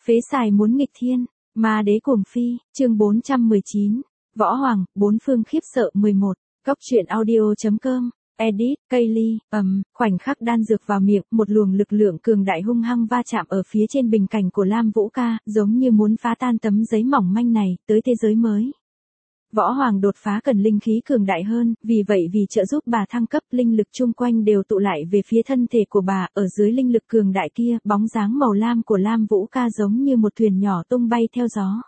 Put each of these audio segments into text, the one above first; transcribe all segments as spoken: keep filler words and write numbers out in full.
Phế xài muốn nghịch thiên, ma đế cuồng phi, chương bốn trăm mười chín, Võ Hoàng, bốn phương khiếp sợ mười một, Cóc truyện audio.com, edit, Kaylee, ầm, khoảnh khắc đan dược vào miệng, một luồng lực lượng cường đại hung hăng va chạm ở phía trên bình cảnh của Lam Vũ Ca, giống như muốn phá tan tấm giấy mỏng manh này, tới thế giới mới. Võ Hoàng đột phá cần linh khí cường đại hơn, vì vậy vì trợ giúp bà thăng cấp, linh lực chung quanh đều tụ lại về phía thân thể của bà, ở dưới linh lực cường đại kia, bóng dáng màu lam của Lam Vũ Ca giống như một thuyền nhỏ tung bay theo gió.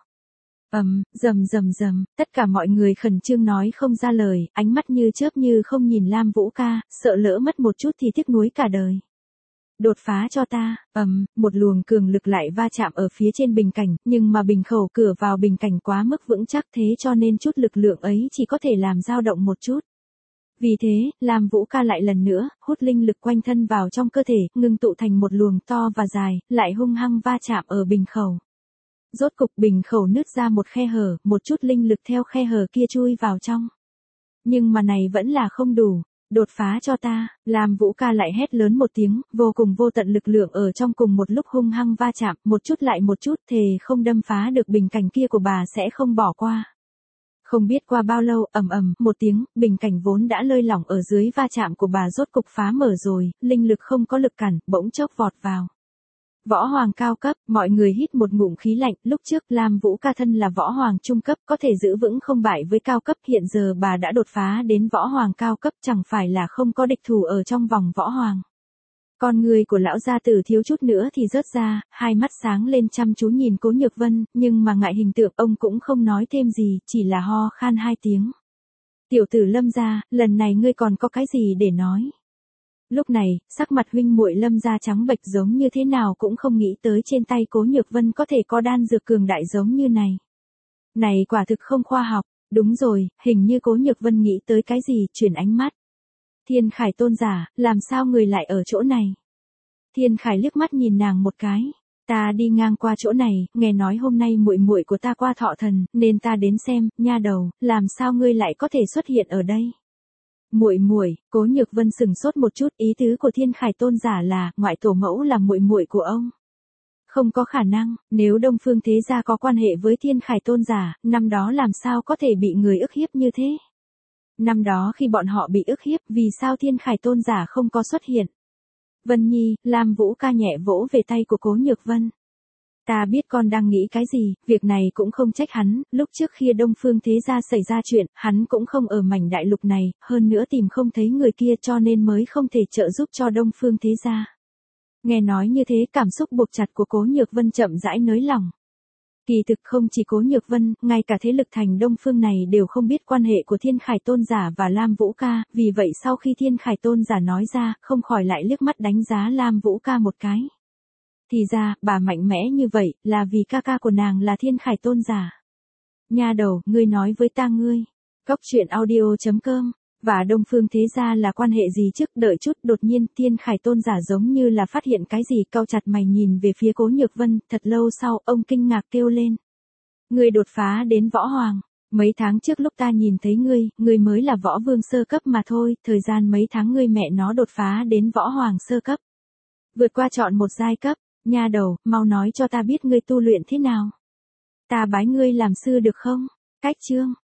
Ầm, rầm rầm rầm, tất cả mọi người khẩn trương nói không ra lời, ánh mắt như chớp như không nhìn Lam Vũ Ca, sợ lỡ mất một chút thì tiếc nuối cả đời. Đột phá cho ta, ầm, một luồng cường lực lại va chạm ở phía trên bình cảnh, nhưng mà bình khẩu cửa vào bình cảnh quá mức vững chắc thế cho nên chút lực lượng ấy chỉ có thể làm dao động một chút. Vì thế, Lam Vũ Ca lại lần nữa, hút linh lực quanh thân vào trong cơ thể, ngưng tụ thành một luồng to và dài, lại hung hăng va chạm ở bình khẩu. Rốt cục bình khẩu nứt ra một khe hở, một chút linh lực theo khe hở kia chui vào trong. Nhưng mà này vẫn là không đủ. Đột phá cho ta, Lam Vũ Ca lại hét lớn một tiếng, vô cùng vô tận lực lượng ở trong cùng một lúc hung hăng va chạm, một chút lại một chút, thề không đâm phá được bình cảnh kia của bà sẽ không bỏ qua. Không biết qua bao lâu, ầm ầm, một tiếng, bình cảnh vốn đã lơi lỏng ở dưới va chạm của bà rốt cục phá mở rồi, linh lực không có lực cản, bỗng chốc vọt vào. Võ Hoàng cao cấp, mọi người hít một ngụm khí lạnh, lúc trước Lam Vũ Ca thân là Võ Hoàng trung cấp, có thể giữ vững không bại với cao cấp, hiện giờ bà đã đột phá đến Võ Hoàng cao cấp, chẳng phải là không có địch thủ ở trong vòng Võ Hoàng. Con người của lão gia tử thiếu chút nữa thì rớt ra, hai mắt sáng lên chăm chú nhìn Cố Nhược Vân, nhưng mà ngại hình tượng ông cũng không nói thêm gì, chỉ là ho khan hai tiếng. Tiểu tử Lâm gia, lần này ngươi còn có cái gì để nói? Lúc này, sắc mặt huynh muội Lâm gia trắng bệch giống như thế nào cũng không nghĩ tới trên tay Cố Nhược Vân có thể có đan dược cường đại giống như này. Này quả thực không khoa học, đúng rồi, hình như Cố Nhược Vân nghĩ tới cái gì, chuyển ánh mắt. Thiên Khải tôn giả, làm sao người lại ở chỗ này? Thiên Khải liếc mắt nhìn nàng một cái, ta đi ngang qua chỗ này, nghe nói hôm nay muội muội của ta qua thọ thần, nên ta đến xem, nha đầu, làm sao ngươi lại có thể xuất hiện ở đây? Muội muội, Cố Nhược Vân sừng sốt một chút, ý tứ của Thiên Khải tôn giả là, ngoại tổ mẫu là muội muội của ông. Không có khả năng, nếu Đông Phương Thế Gia có quan hệ với Thiên Khải tôn giả, năm đó làm sao có thể bị người ức hiếp như thế? Năm đó khi bọn họ bị ức hiếp, vì sao Thiên Khải tôn giả không có xuất hiện? Vân Nhi, Lam Vũ Ca nhẹ vỗ về tay của Cố Nhược Vân. Ta biết con đang nghĩ cái gì, việc này cũng không trách hắn, lúc trước khi Đông Phương Thế Gia xảy ra chuyện, hắn cũng không ở mảnh đại lục này, hơn nữa tìm không thấy người kia cho nên mới không thể trợ giúp cho Đông Phương Thế Gia. Nghe nói như thế cảm xúc buộc chặt của Cố Nhược Vân chậm rãi nới lỏng. Kỳ thực không chỉ Cố Nhược Vân, ngay cả thế lực thành Đông Phương này đều không biết quan hệ của Thiên Khải tôn giả và Lam Vũ Ca, vì vậy sau khi Thiên Khải tôn giả nói ra, không khỏi lại liếc mắt đánh giá Lam Vũ Ca một cái. Thì ra, bà mạnh mẽ như vậy, là vì ca ca của nàng là Thiên Khải tôn giả. Nha đầu, ngươi nói với ta ngươi. Cóc truyện audio.com, và Đông Phương Thế Gia là quan hệ gì trước, đợi chút, đột nhiên, Thiên Khải tôn giả giống như là phát hiện cái gì, cau chặt mày nhìn về phía Cố Nhược Vân, thật lâu sau, ông kinh ngạc kêu lên. Ngươi đột phá đến Võ Hoàng, mấy tháng trước lúc ta nhìn thấy ngươi, ngươi mới là Võ Vương sơ cấp mà thôi, thời gian mấy tháng ngươi mẹ nó đột phá đến Võ Hoàng sơ cấp. Vượt qua chọn một giai cấp. Nha đầu, mau nói cho ta biết ngươi tu luyện thế nào. Ta bái ngươi làm sư được không? Cách chương.